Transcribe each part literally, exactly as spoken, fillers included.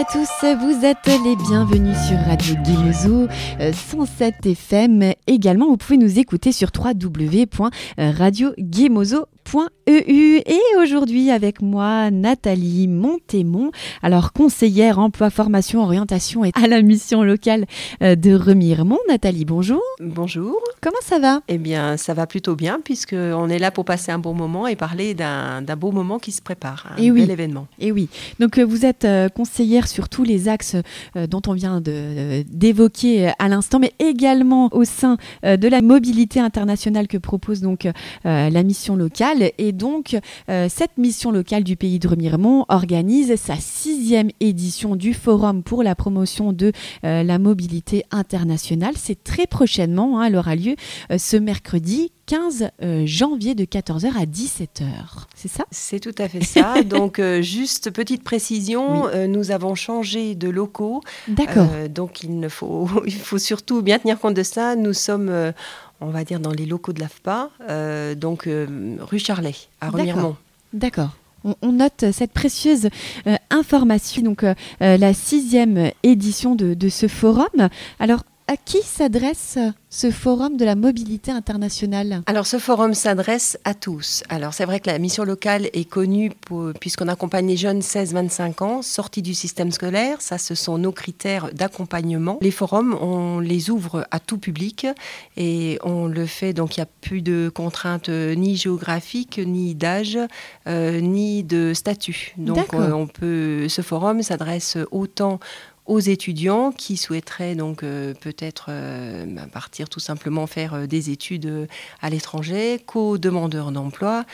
tous, vous êtes les bienvenus sur Radio Guémozo euh, cent sept F M. Également, vous pouvez nous écouter sur w w w point radio guémozo point e u. Et aujourd'hui avec moi Nathalie Montémont, alors conseillère emploi, formation, orientation et à la mission locale euh, de Remiremont. Nathalie, bonjour. Bonjour. Comment ça va ? Eh bien, ça va plutôt bien puisqu'on est là pour passer un bon moment et parler d'un, d'un beau moment qui se prépare, un et bel oui. événement. Et oui, donc euh, vous êtes euh, conseillère sur tous les axes euh, dont on vient de, euh, d'évoquer euh, à l'instant, mais également au sein euh, de la mobilité internationale que propose donc euh, la mission locale. Et donc, euh, cette mission locale du pays de Remiremont organise sa sixième édition du Forum pour la promotion de euh, la mobilité internationale. C'est très prochainement, hein, elle aura lieu euh, ce mercredi quinze janvier de quatorze heures à dix-sept heures. C'est ça ? C'est tout à fait ça. Donc, euh, juste petite précision, Oui. euh, nous avons changé de locaux. D'accord. Euh, donc, il, ne faut, il faut surtout bien tenir compte de ça. Nous sommes, euh, on va dire, dans les locaux de l'A F P A, euh, donc euh, rue Charlet, à Remiremont. D'accord. On, on note cette précieuse euh, information, donc euh, euh, la sixième édition de, de ce forum. Alors, à qui s'adresse ce forum de la mobilité internationale ? Alors, ce forum s'adresse à tous. Alors, c'est vrai que la mission locale est connue pour, puisqu'on accompagne les jeunes seize vingt-cinq ans, sortis du système scolaire. Ça, ce sont nos critères d'accompagnement. Les forums, on les ouvre à tout public et on le fait, donc il n'y a plus de contraintes euh, ni géographiques, ni d'âge, euh, ni de statut. Donc, euh, on peut, ce forum s'adresse autant aux étudiants qui souhaiteraient donc euh, peut-être euh, bah, partir tout simplement faire euh, des études euh, à l'étranger, qu'aux demandeurs d'emploi,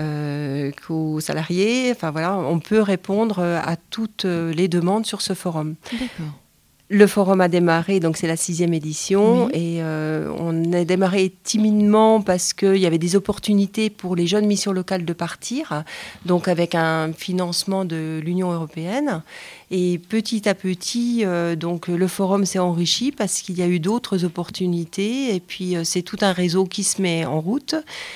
euh, qu'aux salariés. Enfin voilà, on peut répondre à toutes les demandes sur ce forum. D'accord. Le forum a démarré, donc c'est la sixième édition, Oui. et euh, on a démarré timidement parce qu'il y avait des opportunités pour les jeunes missions locales de partir, donc avec un financement de l'Union européenne. Et petit à petit, euh, donc le forum s'est enrichi parce qu'il y a eu d'autres opportunités, et puis euh, c'est tout un réseau qui se met en route.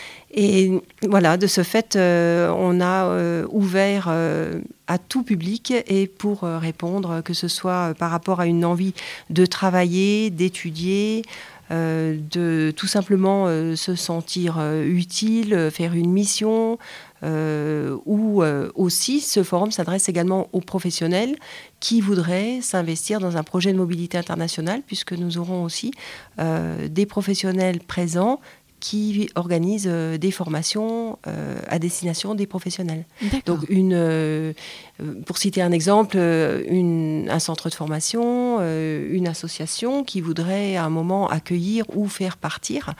Et voilà, de ce fait, euh, on a euh, ouvert euh, à tout public et pour euh, répondre, que ce soit par rapport à une envie de travailler, d'étudier, euh, de tout simplement euh, se sentir euh, utile, faire une mission, euh, ou euh, aussi ce forum s'adresse également aux professionnels qui voudraient s'investir dans un projet de mobilité internationale, puisque nous aurons aussi euh, des professionnels présents qui organise euh, des formations euh, à destination des professionnels. D'accord. Donc, une, euh, pour citer un exemple, une, un centre de formation, euh, une association qui voudrait à un moment accueillir ou faire partir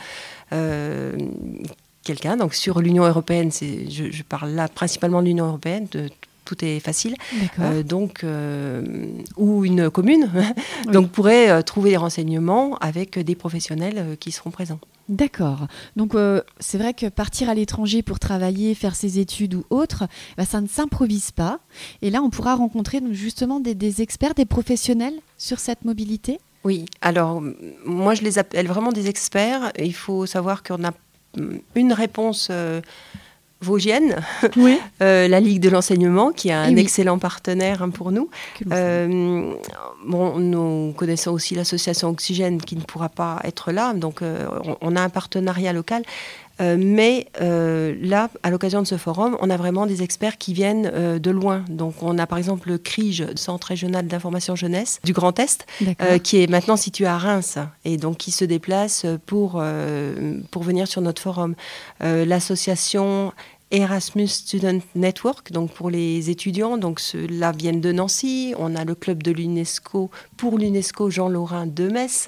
euh, quelqu'un. Donc, sur l'Union européenne, c'est, je, je parle là principalement de l'Union européenne, de tout est facile. Euh, donc, euh, ou une commune, oui. donc pourrait euh, trouver des renseignements avec des professionnels euh, qui seront présents. D'accord. Donc, euh, c'est vrai que partir à l'étranger pour travailler, faire ses études ou autre, bah, ça ne s'improvise pas. Et là, on pourra rencontrer donc, justement des, des experts, des professionnels sur cette mobilité ? Oui. Alors, moi, je les appelle vraiment des experts. Il faut savoir qu'on a une réponse Euh, vosgienne, oui. euh, la Ligue de l'enseignement, qui est un oui. excellent partenaire hein, pour nous. Euh, bon, nous connaissons aussi l'association Oxygène qui ne pourra pas être là, donc euh, on, on a un partenariat local. Euh, mais euh, là, à l'occasion de ce forum, on a vraiment des experts qui viennent euh, de loin. Donc, on a par exemple le C R I J, Centre régional d'information jeunesse du Grand Est, euh, qui est maintenant situé à Reims et donc qui se déplace pour, euh, pour venir sur notre forum. Euh, l'association Erasmus Student Network, donc pour les étudiants, donc ceux-là viennent de Nancy. On a le club de l'UNESCO pour l'UNESCO Jean Lorrain de Metz.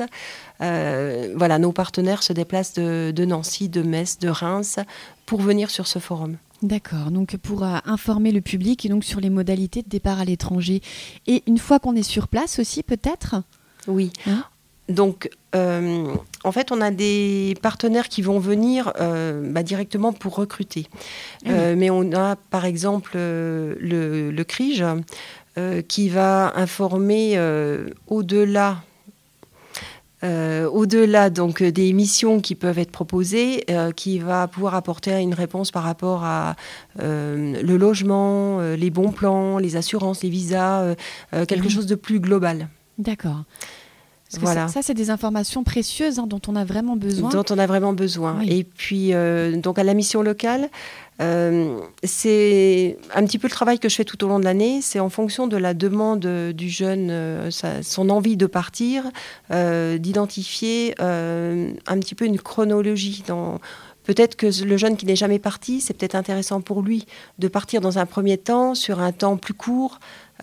Euh, voilà, nos partenaires se déplacent de, de Nancy, de Metz, de Reims pour venir sur ce forum. D'accord, donc pour euh, informer le public et donc sur les modalités de départ à l'étranger. Et une fois qu'on est sur place aussi, peut-être ? Oui. Hein ? Donc, euh, en fait, on a des partenaires qui vont venir euh, bah, directement pour recruter. Mmh. Euh, mais on a, par exemple, euh, le, le C R I J euh, qui va informer euh, au-delà Euh, au-delà donc des missions qui peuvent être proposées, euh, qui va pouvoir apporter une réponse par rapport à euh, le logement, euh, les bons plans, les assurances, les visas, euh, euh, quelque oui. chose de plus global. D'accord. Parce Voilà. que ça, ça, c'est des informations précieuses hein, dont on a vraiment besoin. Dont on a vraiment besoin. Oui. Et puis, euh, donc à la mission locale, euh, c'est un petit peu le travail que je fais tout au long de l'année. C'est en fonction de la demande du jeune, euh, sa, son envie de partir, euh, d'identifier euh, un petit peu une chronologie dans... Peut-être que le jeune qui n'est jamais parti, c'est peut-être intéressant pour lui de partir dans un premier temps sur un temps plus court,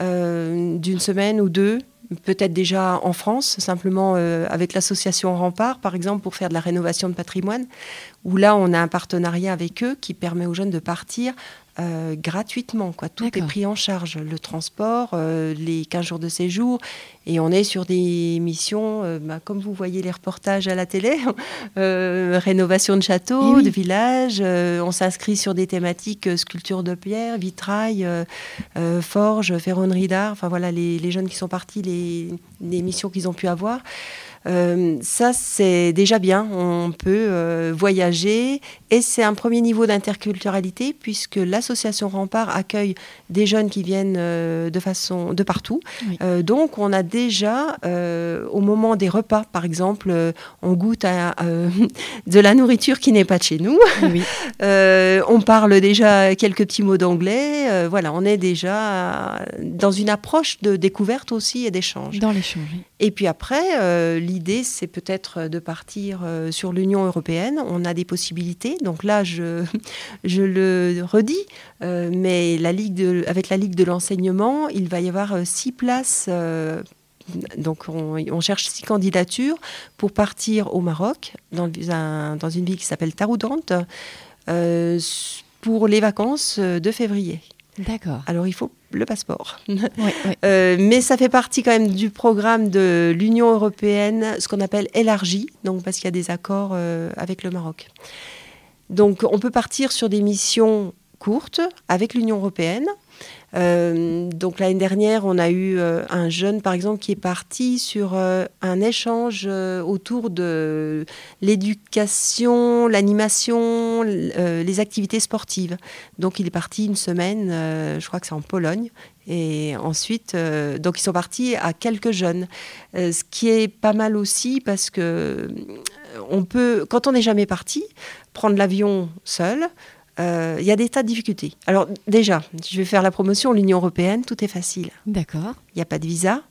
euh, d'une semaine ou deux, peut-être déjà en France, simplement euh, avec l'association Rempart, par exemple, pour faire de la rénovation de patrimoine, où là, on a un partenariat avec eux qui permet aux jeunes de partir euh, gratuitement, quoi. Tout D'accord. est pris en charge, le transport, euh, les quinze jours de séjour, et on est sur des missions, euh, bah, comme vous voyez les reportages à la télé, euh, rénovation de châteaux, oui. de villages, euh, on s'inscrit sur des thématiques euh, sculpture de pierre, vitrail, euh, euh, forge, ferronnerie d'art, enfin voilà, les, les jeunes qui sont partis, les, les missions qu'ils ont pu avoir. Euh, ça, c'est déjà bien. On peut euh, voyager et c'est un premier niveau d'interculturalité puisque l'association Rempart accueille des jeunes qui viennent euh, de façon de partout. Oui. Euh, donc, on a déjà, euh, au moment des repas, par exemple, euh, on goûte à euh, de la nourriture qui n'est pas de chez nous. Oui. euh, on parle déjà quelques petits mots d'anglais. Euh, voilà, on est déjà dans une approche de découverte aussi et d'échange. Dans l'échange. Oui. Et puis après, euh, l'idée, c'est peut-être de partir euh, sur l'Union européenne. On a des possibilités. Donc là, je, je le redis, euh, mais la Ligue de, avec la Ligue de l'enseignement, il va y avoir euh, six places. Euh, donc on, on cherche six candidatures pour partir au Maroc, dans, un, dans une ville qui s'appelle Taroudante, euh, pour les vacances de février. D'accord. Alors il faut le passeport. Oui, oui. Euh, mais ça fait partie quand même du programme de l'Union européenne, ce qu'on appelle élargi, donc parce qu'il y a des accords euh, avec le Maroc. Donc on peut partir sur des missions courtes avec l'Union européenne. Euh, donc l'année dernière, on a eu euh, un jeune, par exemple, qui est parti sur euh, un échange euh, autour de l'éducation, l'animation, euh, les activités sportives. Donc il est parti une semaine, euh, je crois que c'est en Pologne. Et ensuite, euh, donc ils sont partis à quelques jeunes, euh, ce qui est pas mal aussi parce que on peut, quand on n'est jamais parti, prendre l'avion seul. Il euh, y a des tas de difficultés. Alors déjà, je vais faire la promotion, l'Union européenne, tout est facile. D'accord. Il n'y a pas de visa,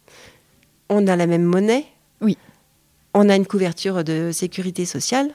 on a la même monnaie, oui. On a une couverture de sécurité sociale.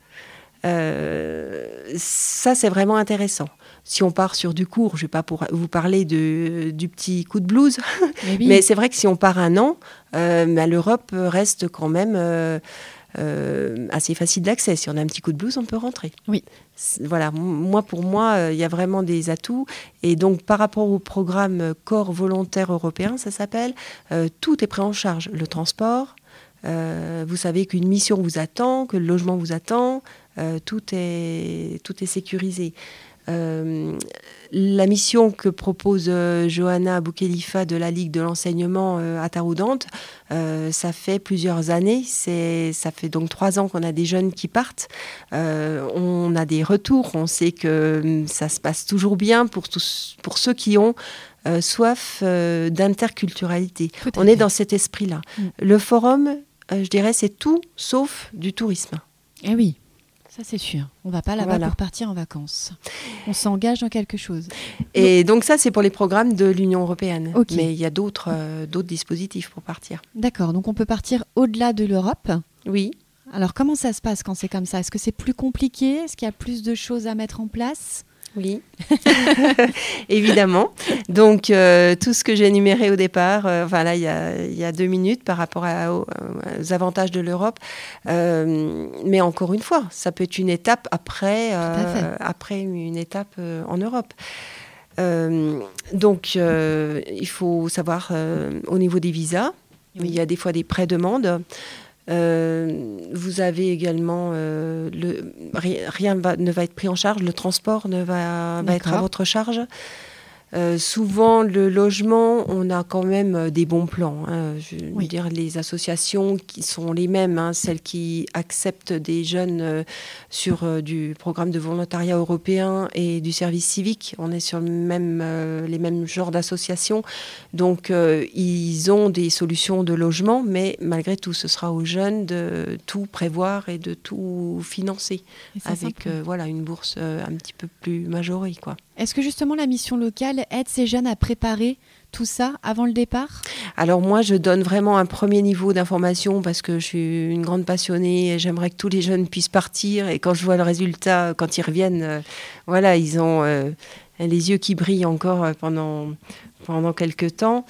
Euh, ça, c'est vraiment intéressant. Si on part sur du court, je ne vais pas pour vous parler de, du petit coup de blues, mais, oui. mais c'est vrai que si on part un an, euh, bah, l'Europe reste quand même... Euh, Euh, assez facile d'accès. Si on a un petit coup de blues, on peut rentrer. Oui. Voilà. Moi, pour moi, il euh, y a vraiment des atouts. Et donc, par rapport au programme Corps volontaire européen, ça s'appelle, euh, tout est pris en charge. Le transport, euh, vous savez qu'une mission vous attend, que le logement vous attend, euh, tout est, tout est sécurisé. Euh, la mission que propose euh, Johanna Boukhelifa de la Ligue de l'enseignement euh, à Taroudante, euh, ça fait plusieurs années, c'est, ça fait donc trois ans qu'on a des jeunes qui partent, euh, on a des retours, on sait que ça se passe toujours bien pour, tous, pour ceux qui ont euh, soif euh, d'interculturalité. On est dans cet esprit-là. Mm. Le forum, euh, je dirais, c'est tout sauf du tourisme. Eh oui. Ça, c'est sûr. On ne va pas là-bas voilà. pour partir en vacances. On s'engage dans quelque chose. Et donc ça, c'est pour les programmes de l'Union européenne. Okay. Mais il y a d'autres, euh, d'autres dispositifs pour partir. D'accord. Donc, on peut partir au-delà de l'Europe. Oui. Alors, comment ça se passe quand c'est comme ça ? Est-ce que c'est plus compliqué ? Est-ce qu'il y a plus de choses à mettre en place ? Oui, évidemment. Donc, euh, tout ce que j'ai énuméré au départ, euh, enfin là, il y a, il y a deux minutes par rapport à, aux, aux avantages de l'Europe. Euh, mais encore une fois, ça peut être une étape après, euh, après une étape euh, en Europe. Euh, donc, euh, il faut savoir, euh, au niveau des visas, oui. il y a des fois des pré-demandes. Euh, vous avez également euh, le, rien va, ne va être pris en charge, le transport ne va, va être à votre charge. Euh, souvent, le logement, on a quand même des bons plans. Hein. Je veux Oui. dire, les associations qui sont les mêmes, hein, celles qui acceptent des jeunes euh, sur euh, du programme de volontariat européen et du service civique. On est sur le même, euh, les mêmes genres d'associations. Donc, euh, ils ont des solutions de logement, mais malgré tout, ce sera aux jeunes de tout prévoir et de tout financer avec euh, voilà, une bourse euh, un petit peu plus majorée, quoi. Est-ce que justement la mission locale aide ces jeunes à préparer tout ça avant le départ ? Alors moi, je donne vraiment un premier niveau d'information parce que je suis une grande passionnée et j'aimerais que tous les jeunes puissent partir. Et quand je vois le résultat, quand ils reviennent, euh, voilà, ils ont euh, les yeux qui brillent encore pendant, pendant quelques temps.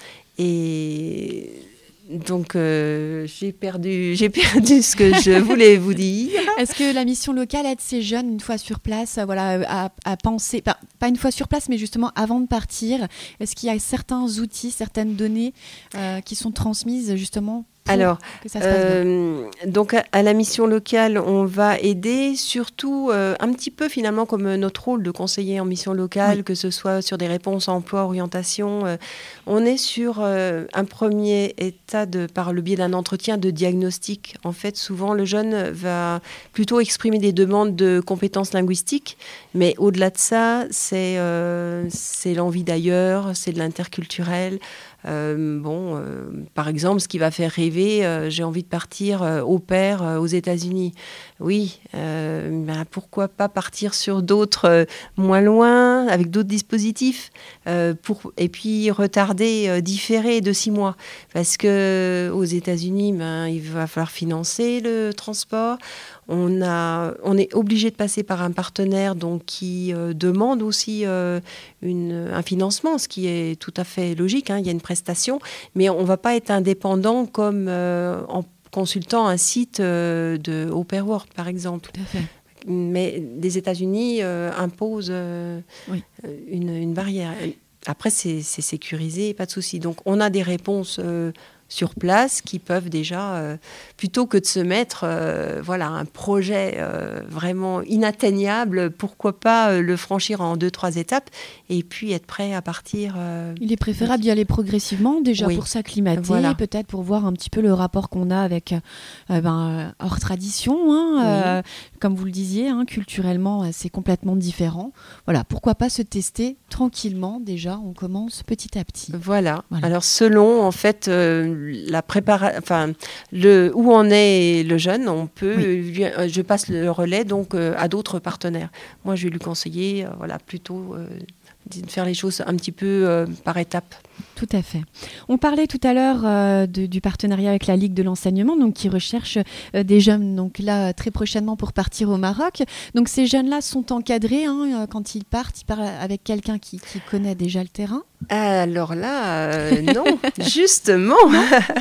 Et donc, euh, j'ai perdu, j'ai perdu ce que je voulais vous dire. Est-ce que la mission locale aide ces jeunes, une fois sur place, voilà, à, à penser, pas, pas une fois sur place, mais justement avant de partir, est-ce qu'il y a certains outils, certaines données euh, qui sont transmises justement pour Alors, que ça se passe euh, donc à, à la mission locale, on va aider surtout euh, un petit peu finalement comme notre rôle de conseiller en mission locale, oui. Que ce soit sur des réponses emploi, orientation. Euh, on est sur euh, un premier état de, par le biais d'un entretien de diagnostic. En fait, souvent le jeune va plutôt exprimer des demandes de compétences linguistiques, mais au-delà de ça, c'est, euh, c'est l'envie d'ailleurs, c'est de l'interculturel. Euh, bon, euh, par exemple, ce qui va faire rêver, euh, j'ai envie de partir euh, au pair euh, aux États-Unis. Oui, euh, ben pourquoi pas partir sur d'autres euh, moins loin, avec d'autres dispositifs, euh, pour, et puis retarder, euh, différer de six mois. Parce que aux États-Unis, ben, il va falloir financer le transport. On, a, on est obligé de passer par un partenaire donc, qui euh, demande aussi euh, une, un financement, ce qui est tout à fait logique. Hein, il y a une prestation, mais on ne va pas être indépendant comme euh, en consultant un site euh, de Au Pair Work, par exemple. Tout à fait. Mais les États-Unis euh, imposent euh, oui. une, une barrière. Après, c'est, c'est sécurisé, pas de souci. Donc, on a des réponses euh, sur place qui peuvent déjà, euh, plutôt que de se mettre euh, voilà, un projet euh, vraiment inatteignable, pourquoi pas euh, le franchir en deux, trois étapes et puis être prêt à partir. Euh, Il est préférable d'y aller progressivement, déjà oui. pour s'acclimater, voilà. Peut-être pour voir un petit peu le rapport qu'on a avec euh, ben, hors tradition. Hein, oui. euh, comme vous le disiez, hein, culturellement, c'est complètement différent. Voilà, pourquoi pas se tester tranquillement déjà, on commence petit à petit. Voilà. voilà. Alors selon en fait euh, la préparation, enfin le où en est le jeune, on peut, oui. lui, euh, je passe le relais donc euh, à d'autres partenaires. Moi, je vais lui conseiller, euh, voilà, plutôt euh, de faire les choses un petit peu euh, par étapes. Tout à fait. On parlait tout à l'heure euh, de, du partenariat avec la Ligue de l'enseignement, donc qui recherche euh, des jeunes, donc là très prochainement pour partir au Maroc. Donc ces jeunes-là sont encadrés hein, quand ils partent, ils partent avec quelqu'un qui, qui connaît déjà le terrain. Alors là, euh, non, justement. Non,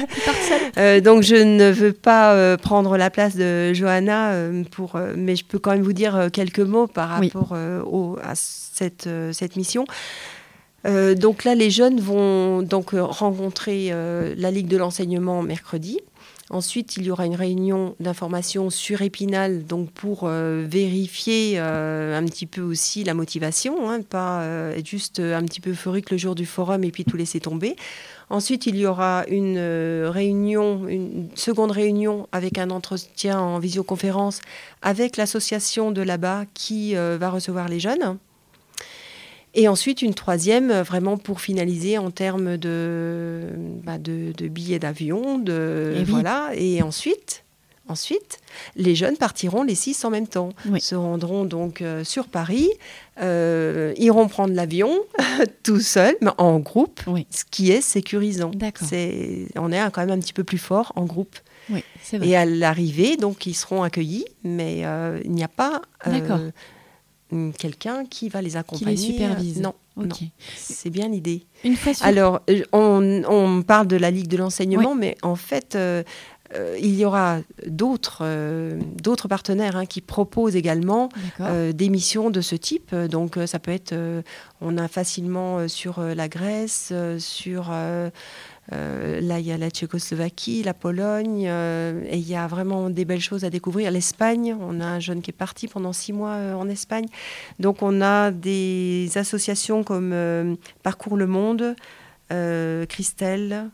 euh, donc je ne veux pas euh, prendre la place de Johanna, euh, pour, euh, mais je peux quand même vous dire euh, quelques mots par rapport oui. euh, au, à cette, euh, cette mission. Euh, donc là, les jeunes vont donc euh, rencontrer euh, la Ligue de l'enseignement mercredi. Ensuite, il y aura une réunion d'information sur Épinal, donc pour euh, vérifier euh, un petit peu aussi la motivation, hein, pas euh, être juste un petit peu euphorique le jour du forum et puis tout laisser tomber. Ensuite, il y aura une euh, réunion, une seconde réunion avec un entretien en visioconférence avec l'association de là-bas qui euh, va recevoir les jeunes. Et ensuite, une troisième, vraiment pour finaliser en termes de, bah de, de billets d'avion. De, et, oui. voilà. Et ensuite, ensuite, les jeunes partiront les six en même temps. Oui. Se rendront donc euh, sur Paris, euh, iront prendre l'avion tout seuls, mais en groupe, oui. ce qui est sécurisant. C'est, on est quand même un petit peu plus fort en groupe. Oui, c'est vrai. Et à l'arrivée, donc, ils seront accueillis, mais euh, il n'y a pas... Euh, quelqu'un qui va les accompagner. Qui les supervise. Non, okay. non. C'est bien l'idée. Une fois sur... Alors, on, on parle de la Ligue de l'enseignement, oui. mais en fait, euh, euh, il y aura d'autres, euh, d'autres partenaires hein, qui proposent également euh, des missions de ce type. Donc ça peut être, euh, on a facilement euh, sur euh, la Grèce, euh, sur... Euh, Euh, là, il y a la Tchécoslovaquie, la Pologne, euh, et il y a vraiment des belles choses à découvrir. L'Espagne, on a un jeune qui est parti pendant six mois euh, en Espagne. Donc, on a des associations comme euh, Parcours le Monde, euh, Christelle.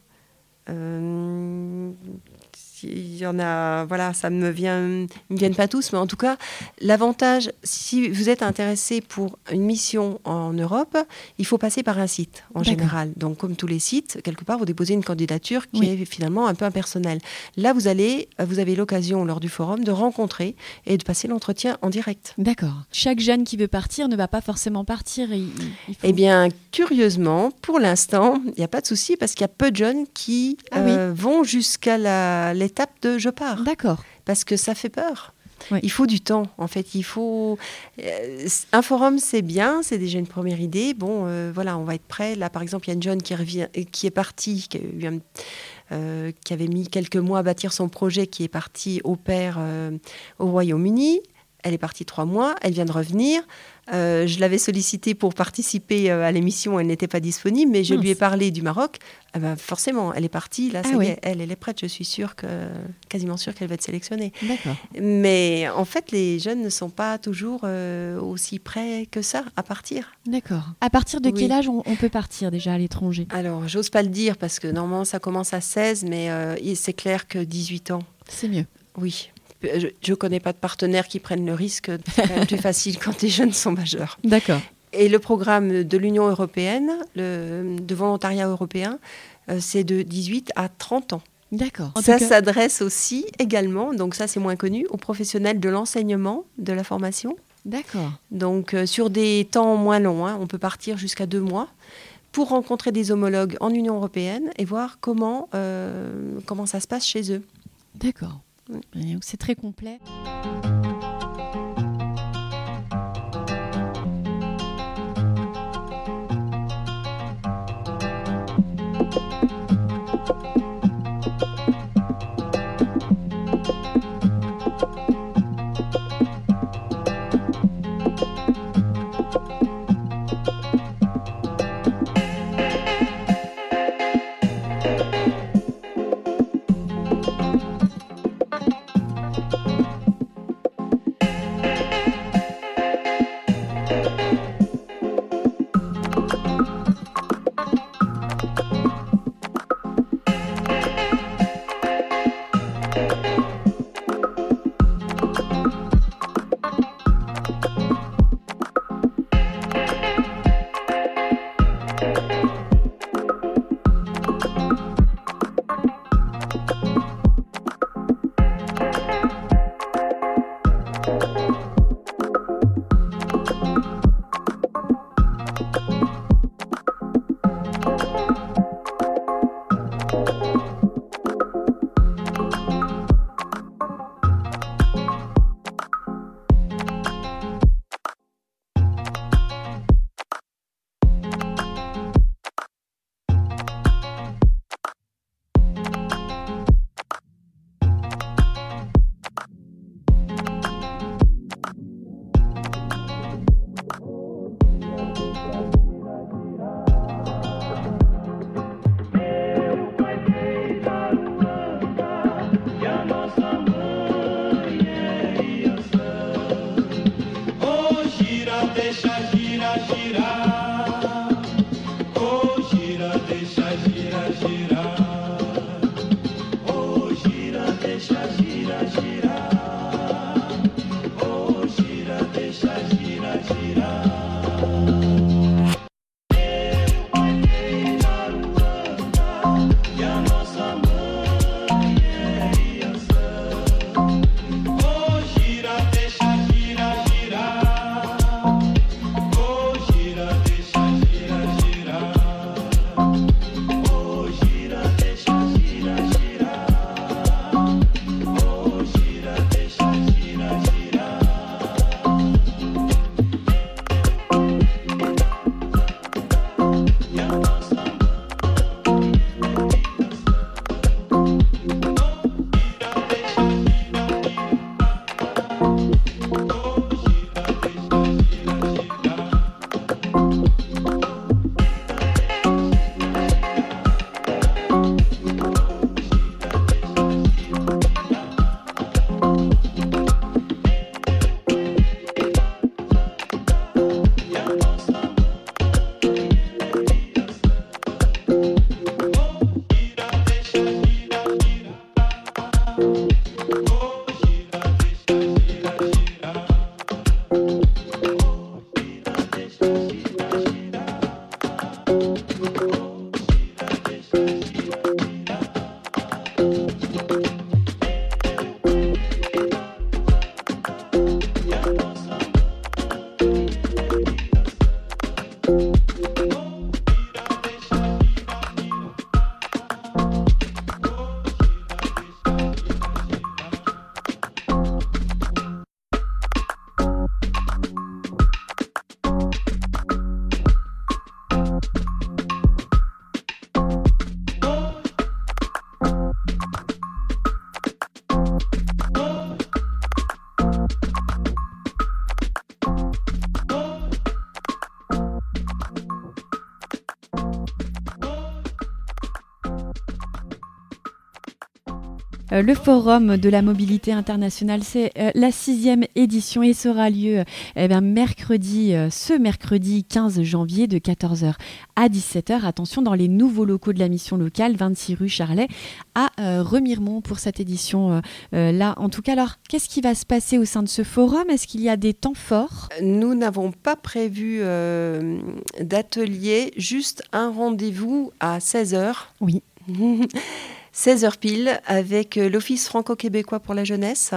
Euh, il y en a, voilà, ça me vient, ils me viennent pas tous, mais en tout cas, l'avantage, si vous êtes intéressé pour une mission en Europe, il faut passer par un site en D'accord. général. Donc, comme tous les sites, quelque part, vous déposez une candidature qui Oui. est finalement un peu impersonnelle. Là, vous allez, vous avez l'occasion lors du forum de rencontrer et de passer l'entretien en direct. D'accord. Chaque jeune qui veut partir ne va pas forcément partir. Il, il faut... Eh bien, curieusement, pour l'instant, il n'y a pas de souci parce qu'il y a peu de jeunes qui Ah euh, oui. vont jusqu'à la, l'étape de je pars. D'accord. Parce que ça fait peur. Oui. Il faut du temps, en fait. Il faut... euh, un forum, c'est bien, c'est déjà une première idée. Bon, euh, voilà, on va être prêt. Là, par exemple, il y a une jeune qui, revient, qui est partie, qui, a eu un, euh, qui avait mis quelques mois à bâtir son projet, qui est partie au pair euh, au Royaume-Uni. Elle est partie trois mois, elle vient de revenir. Euh, je l'avais sollicitée pour participer euh, à l'émission, elle n'était pas disponible, mais je Mince. lui ai parlé du Maroc. Ah ben, forcément, elle est partie, là, ça Ah y oui. est, elle, elle est prête, je suis sûre que, quasiment sûre qu'elle va être sélectionnée. D'accord. Mais en fait, les jeunes ne sont pas toujours euh, aussi prêts que ça à partir. D'accord. À partir de Oui. quel âge on, on peut partir déjà à l'étranger? Alors, j'ose pas le dire parce que normalement, ça commence à seize, mais euh, c'est clair que dix-huit ans, C'est mieux. oui. Je ne connais pas de partenaires qui prennent le risque. C'est quand même plus facile quand les jeunes sont majeurs. D'accord. Et le programme de l'Union européenne, le, de volontariat européen, euh, c'est de dix-huit à trente ans. D'accord. En Ça tout cas- s'adresse aussi également, donc ça c'est moins connu, aux professionnels de l'enseignement, de la formation. D'accord. Donc euh, sur des temps moins longs, hein, on peut partir jusqu'à deux mois pour rencontrer des homologues en Union européenne et voir comment, euh, comment ça se passe chez eux. D'accord. Oui. Et donc, c'est très complet. Le Forum de la mobilité internationale, c'est euh, la sixième édition et sera lieu eh bien, mercredi, euh, ce mercredi quinze janvier de quatorze heures à dix-sept heures. Attention, dans les nouveaux locaux de la mission locale, vingt-six rue Charlet à euh, Remiremont pour cette édition euh, euh, là. En tout cas, alors, qu'est-ce qui va se passer au sein de ce forum? Est-ce qu'il y a des temps forts? Nous n'avons pas prévu euh, d'atelier, juste un rendez-vous à seize heures. Oui. seize heures pile, avec l'Office franco-québécois pour la jeunesse.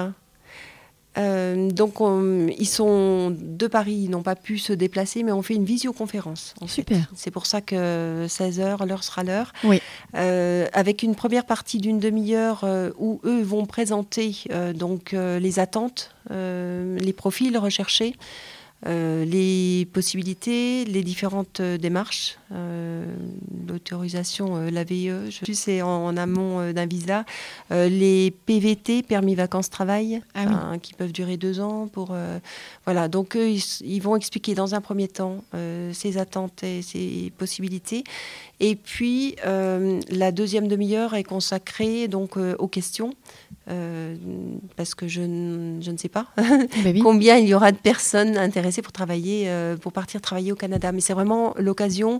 Euh, donc, on, ils sont de Paris, ils n'ont pas pu se déplacer, mais on fait une visioconférence. En Super. fait. C'est pour ça que seize heures, l'heure sera l'heure. Oui. Euh, avec une première partie d'une demi-heure euh, où eux vont présenter euh, donc, euh, les attentes, euh, les profils recherchés, Euh, les possibilités, les différentes euh, démarches, euh, l'autorisation, euh, la V I E, je sais, c'est en, en amont euh, d'un visa, euh, les P V T, permis vacances-travail, ah oui. hein, qui peuvent durer deux ans. Pour, euh, voilà, donc eux, ils, ils vont expliquer dans un premier temps euh, ces attentes et ces possibilités. Et puis, euh, la deuxième demi-heure est consacrée donc, euh, aux questions. Euh, parce que je, n- je ne sais pas Ben oui. combien il y aura de personnes intéressées pour travailler, euh, pour partir travailler au Canada. Mais c'est vraiment l'occasion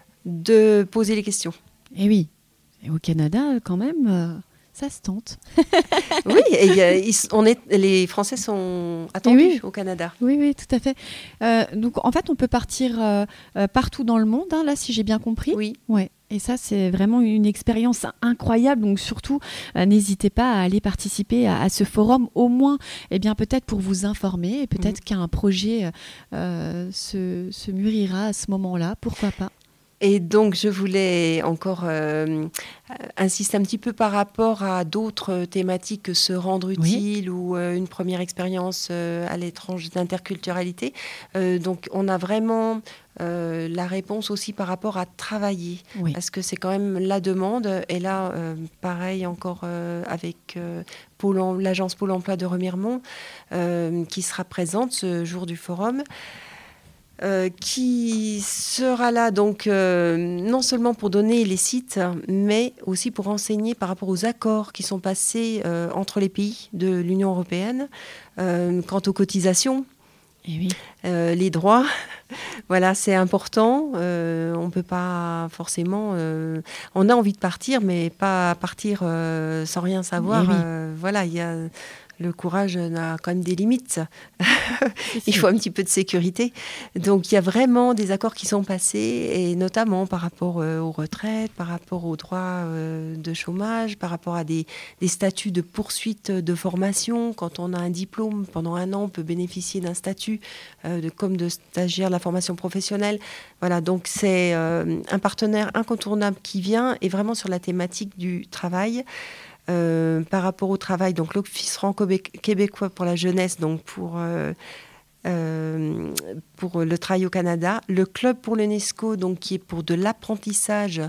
de poser les questions. Et oui. Et au Canada, quand même, euh, ça se tente. Oui, et, y a- ils s- on est, les Français sont attendus oui. au Canada. Oui, oui, tout à fait. Euh, donc, en fait, on peut partir euh, euh, partout dans le monde, hein, là, si j'ai bien compris. Oui. Ouais. Et ça, c'est vraiment une expérience incroyable. Donc, surtout, euh, n'hésitez pas à aller participer à, à ce forum, au moins, eh bien, peut-être pour vous informer, et peut-être Mhm. qu'un projet euh, se, se mûrira à ce moment-là. Pourquoi pas? Et donc, je voulais encore euh, insister un petit peu par rapport à d'autres thématiques que se rendre utile ou euh, une première expérience euh, à l'étranger d'interculturalité. Euh, donc, on a vraiment euh, la réponse aussi par rapport à travailler, Oui. parce que c'est quand même la demande. Et là, euh, pareil encore euh, avec euh, Pôle em- l'agence Pôle emploi de Remiremont, euh, qui sera présente ce jour du forum. Euh, qui sera là donc euh, non seulement pour donner les sites, mais aussi pour renseigner par rapport aux accords qui sont passés euh, entre les pays de l'Union européenne euh, quant aux cotisations, Et oui. euh, les droits. Voilà, c'est important. Euh, on peut pas forcément. Euh, on a envie de partir, mais pas partir euh, sans rien savoir. Eh oui. Euh, voilà, il y a. Le courage n'a quand même des limites. C'est Il sûr. faut un petit peu de sécurité. Donc il y a vraiment des accords qui sont passés, et notamment par rapport euh, aux retraites, par rapport aux droits euh, de chômage, par rapport à des, des statuts de poursuite de formation. Quand on a un diplôme, pendant un an, on peut bénéficier d'un statut euh, de, comme de stagiaire de la formation professionnelle. Voilà, donc c'est euh, un partenaire incontournable qui vient, et vraiment sur la thématique du travail. Euh, par rapport au travail, donc l'Office franco-québécois pour la jeunesse, donc pour, euh, euh, pour le travail au Canada, le Club pour l'UNESCO, donc qui est pour de l'apprentissage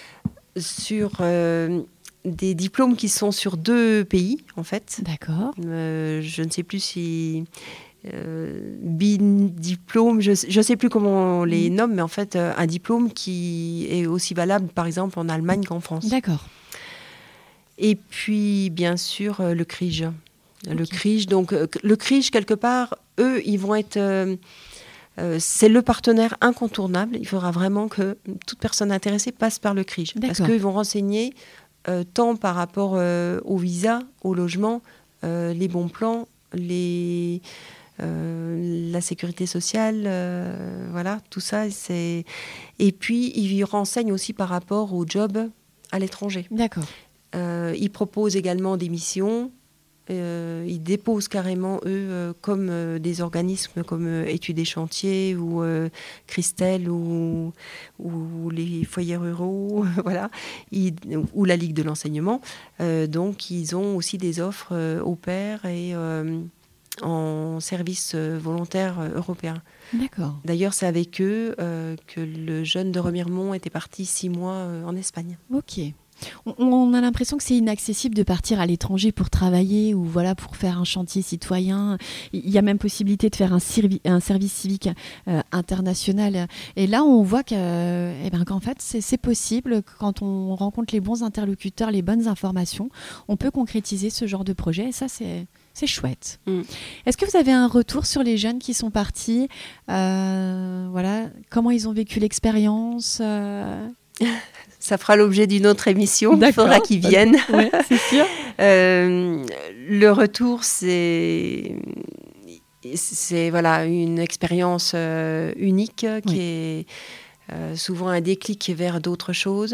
sur euh, des diplômes qui sont sur deux pays, en fait. D'accord. Euh, je ne sais plus si... Euh, bi-diplôme, je ne sais plus comment on les Mhm. nomme, mais en fait, euh, un diplôme qui est aussi valable, par exemple, en Allemagne qu'en France. D'accord. Et puis, bien sûr, euh, le C R I G. Le Ok. C R I G, donc, euh, le C R I G, quelque part, eux, ils vont être... euh, euh, c'est le partenaire incontournable. Il faudra vraiment que toute personne intéressée passe par le C R I G. Parce D'accord. qu'ils vont renseigner euh, tant par rapport euh, au visa, au logement, euh, les bons plans, les... Euh, la sécurité sociale, euh, voilà, tout ça. C'est... Et puis, ils renseignent aussi par rapport au job à l'étranger. D'accord. Euh, ils proposent également des missions, Euh, ils déposent carrément, eux, euh, comme euh, des organismes comme euh, Études et Chantiers ou euh, Christelle ou, ou les foyers ruraux, voilà, ils, ou la Ligue de l'enseignement. Euh, donc, ils ont aussi des offres euh, au pair et euh, en service euh, volontaire euh, européen. D'accord. D'ailleurs, c'est avec eux euh, que le jeune de Remiremont était parti six mois euh, en Espagne. Ok. On, on a l'impression que c'est inaccessible de partir à l'étranger pour travailler ou voilà, pour faire un chantier citoyen. Il y a même possibilité de faire un, servi- un service civique euh, international. Et là, on voit que, euh, eh ben, qu'en fait, c'est, c'est possible. Quand on rencontre les bons interlocuteurs, les bonnes informations, on peut concrétiser ce genre de projet. Et ça, c'est, c'est chouette. Mm. Est-ce que vous avez un retour sur les jeunes qui sont partis euh, voilà, comment ils ont vécu l'expérience euh... Ça fera l'objet d'une autre émission. D'accord. Il faudra qu'ils viennent. Oui, c'est sûr. euh, le retour, c'est, c'est voilà, une expérience euh, unique qui oui. est euh, souvent un déclic vers d'autres choses.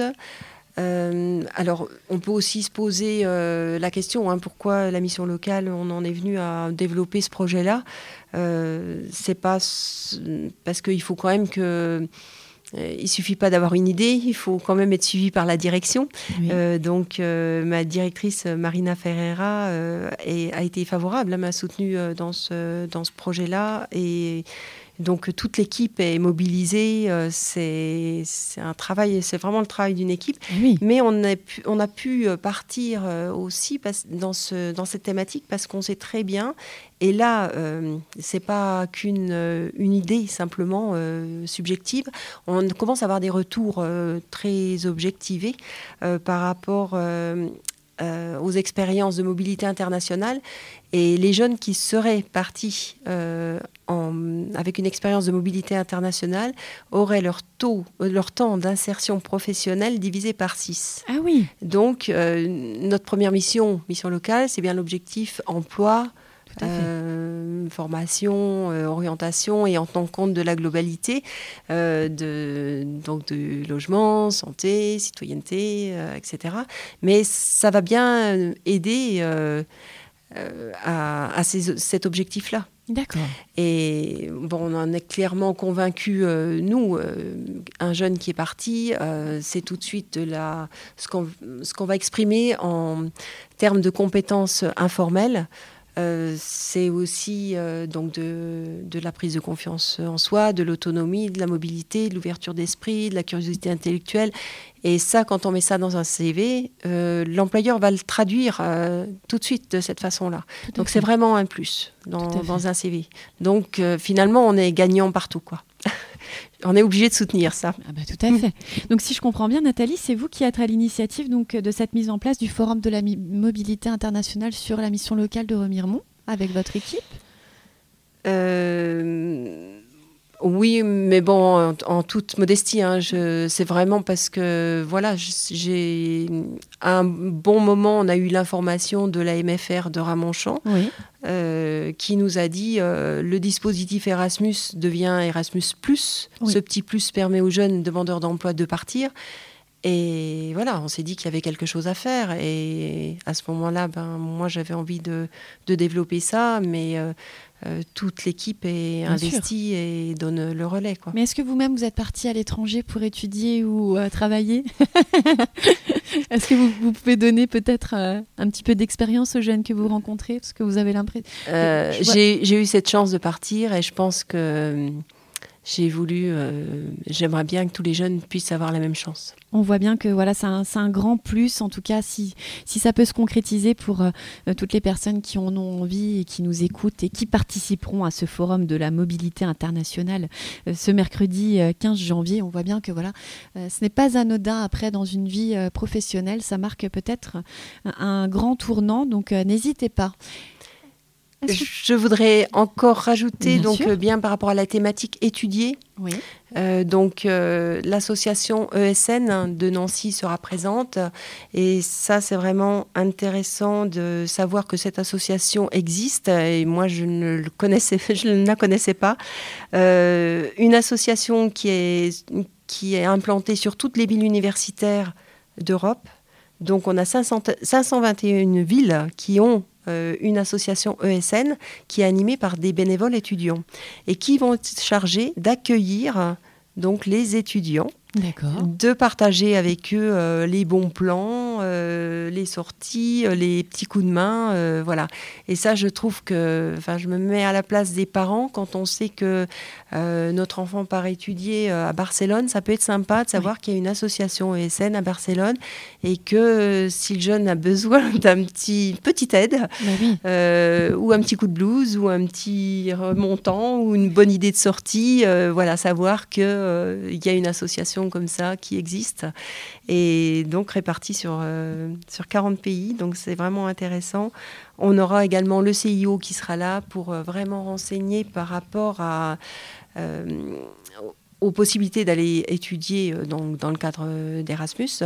Euh, alors, on peut aussi se poser euh, la question, hein, pourquoi la mission locale, on en est venu à développer ce projet-là. Euh, c'est pas parce qu'il faut quand même que... Il ne suffit pas d'avoir une idée, il faut quand même être suivi par la direction. Oui. Euh, donc, euh, ma directrice Marina Ferreira euh, est, a été favorable, elle m'a soutenue euh, dans ce, dans ce projet-là. Et donc, toute l'équipe est mobilisée. Euh, c'est, c'est un travail, c'est vraiment le travail d'une équipe. Oui. Mais on a pu, on a pu partir euh, aussi parce, dans, ce, dans cette thématique parce qu'on sait très bien. Et là, euh, c'est pas qu'une euh, une idée simplement euh, subjective. On commence à avoir des retours euh, très objectivés euh, par rapport euh, euh, aux expériences de mobilité internationale. Et les jeunes qui seraient partis euh, en, avec une expérience de mobilité internationale auraient leur taux, leur temps d'insertion professionnelle divisé par six. Ah oui. Donc, euh, notre première mission, mission locale, c'est bien l'objectif emploi. Euh, formation, euh, orientation et en tenant compte de la globalité euh, de, donc de logement, santé, citoyenneté, euh, et cetera. Mais ça va bien aider euh, euh, à, à ces, cet objectif-là. D'accord. Et bon, on en est clairement convaincus, euh, nous, euh, un jeune qui est parti, euh, c'est tout de suite de la, ce qu'on, ce qu'on va exprimer en termes de compétences informelles. Euh, c'est aussi euh, donc de, de la prise de confiance en soi, de l'autonomie, de la mobilité, de l'ouverture d'esprit, de la curiosité intellectuelle. Et ça, quand on met ça dans un C V, euh, l'employeur va le traduire euh, tout de suite de cette façon-là. Tout donc c'est vraiment un plus dans, dans un C V. Donc euh, finalement, on est gagnant partout, quoi. On est obligé de soutenir ça. Ah bah, tout à fait. Donc si je comprends bien, Nathalie, c'est vous qui êtes à l'initiative donc, de cette mise en place du Forum de la mi- mobilité internationale sur la mission locale de Remiremont avec votre équipe euh... Oui, mais bon, en, en toute modestie, hein, je, c'est vraiment parce que, voilà, j'ai à un bon moment, on a eu l'information de la M F R de Ramonchamp, oui. euh, qui nous a dit euh, le dispositif Erasmus devient Erasmus plus. Oui. Ce petit plus permet aux jeunes demandeurs d'emploi de partir. Et voilà, on s'est dit qu'il y avait quelque chose à faire. Et à ce moment-là, ben, moi, j'avais envie de, de développer ça, mais euh, euh, toute l'équipe est Bien investie sûr. Et donne le relais, quoi. Mais est-ce que vous-même, vous êtes parti à l'étranger pour étudier ou euh, travailler ? Est-ce que vous, vous pouvez donner peut-être euh, un petit peu d'expérience aux jeunes que vous rencontrez ? Parce que vous avez l'impression... Euh, vois... j'ai, j'ai eu cette chance de partir et je pense que... J'ai voulu, euh, j'aimerais bien que tous les jeunes puissent avoir la même chance. On voit bien que voilà, c'est un, c'est un grand plus, en tout cas, si, si ça peut se concrétiser pour euh, toutes les personnes qui en ont envie et qui nous écoutent et qui participeront à ce forum de la mobilité internationale euh, ce mercredi euh, quinze janvier. On voit bien que voilà, euh, ce n'est pas anodin après dans une vie euh, professionnelle. Ça marque peut-être un, un grand tournant, donc euh, n'hésitez pas. Que... Je voudrais encore rajouter, bien, donc, euh, bien par rapport à la thématique étudiée. Oui. Euh, donc, euh, l'association E S N de Nancy sera présente. Et ça, c'est vraiment intéressant de savoir que cette association existe. Et moi, je ne, le connaissais, je ne la connaissais pas. Euh, une association qui est, qui est implantée sur toutes les villes universitaires d'Europe. Donc, on a cinq cents, cinq cent vingt et un villes qui ont euh, une association E S N qui est animée par des bénévoles étudiants et qui vont être chargés d'accueillir donc les étudiants, D'accord. de partager avec eux euh, les bons plans, euh, les sorties, euh, les petits coups de main, euh, voilà. Et ça, je trouve que, enfin, je me mets à la place des parents quand on sait que euh, notre enfant part étudier euh, à Barcelone. Ça peut être sympa de savoir oui. qu'il y a une association E S N à Barcelone et que euh, si le jeune a besoin d'un petit petite aide, bah oui. euh, ou un petit coup de blues, ou un petit remontant, ou une bonne idée de sortie, euh, voilà, savoir que euh, il y a une association comme ça qui existe et donc répartie sur, euh, sur quarante pays, donc c'est vraiment intéressant. On aura également le C I O qui sera là pour euh, vraiment renseigner par rapport à, euh, aux possibilités d'aller étudier euh, dans, dans le cadre d'Erasmus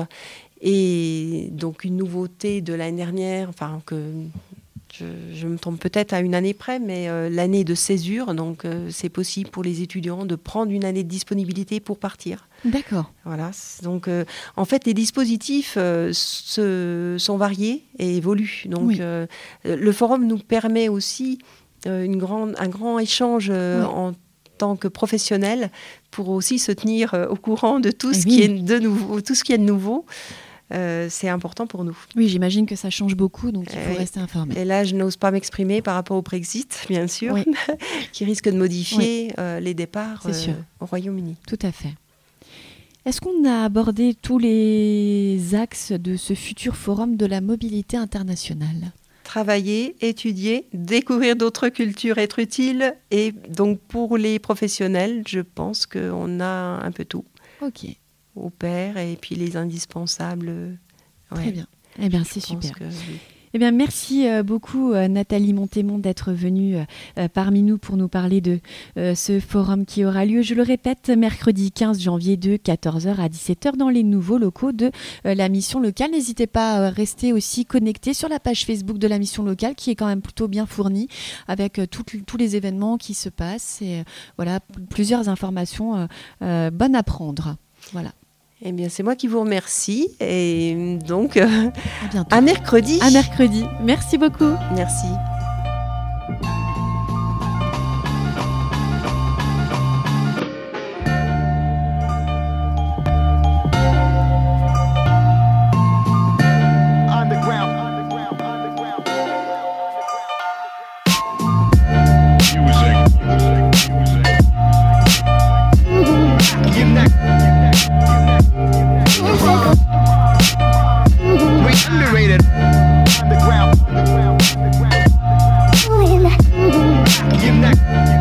et donc une nouveauté de l'année dernière, enfin que Je, je me trompe peut-être à une année près, mais euh, l'année de césure, donc euh, c'est possible pour les étudiants de prendre une année de disponibilité pour partir. D'accord. Voilà. Donc, euh, en fait, les dispositifs euh, se, sont variés et évoluent. Donc, oui. euh, le forum nous permet aussi euh, une grande, un grand échange euh, oui. en tant que professionnel pour aussi se tenir euh, au courant de tout ce, oui. qui est de nouveau, tout ce qui est de nouveau. Euh, c'est important pour nous. Oui, j'imagine que ça change beaucoup, donc il faut et, rester informé. Et là, je n'ose pas m'exprimer par rapport au Brexit, bien sûr, oui. qui risque de modifier oui. euh, les départs euh, au Royaume-Uni. Tout à fait. Est-ce qu'on a abordé tous les axes de ce futur forum de la mobilité internationale ? Travailler, étudier, découvrir d'autres cultures, être utile. Et donc, pour les professionnels, je pense qu'on a un peu tout. Ok. Au pair et puis les indispensables. Ouais. Très bien. Eh bien, c'est super. Que, oui. Eh bien, merci euh, beaucoup euh, Nathalie Montémont d'être venue euh, parmi nous pour nous parler de euh, ce forum qui aura lieu, je le répète, mercredi quinze janvier de quatorze heures à dix-sept heures dans les nouveaux locaux de euh, la mission locale. N'hésitez pas à rester aussi connectés sur la page Facebook de la mission locale qui est quand même plutôt bien fournie avec euh, tout, tous les événements qui se passent et euh, voilà, p- plusieurs informations euh, euh, bonnes à prendre. Voilà. Eh bien, c'est moi qui vous remercie. Et donc, euh, à, à mercredi. À mercredi. Merci beaucoup. Merci. Underrated. Underground. Underground. Underground. Underground.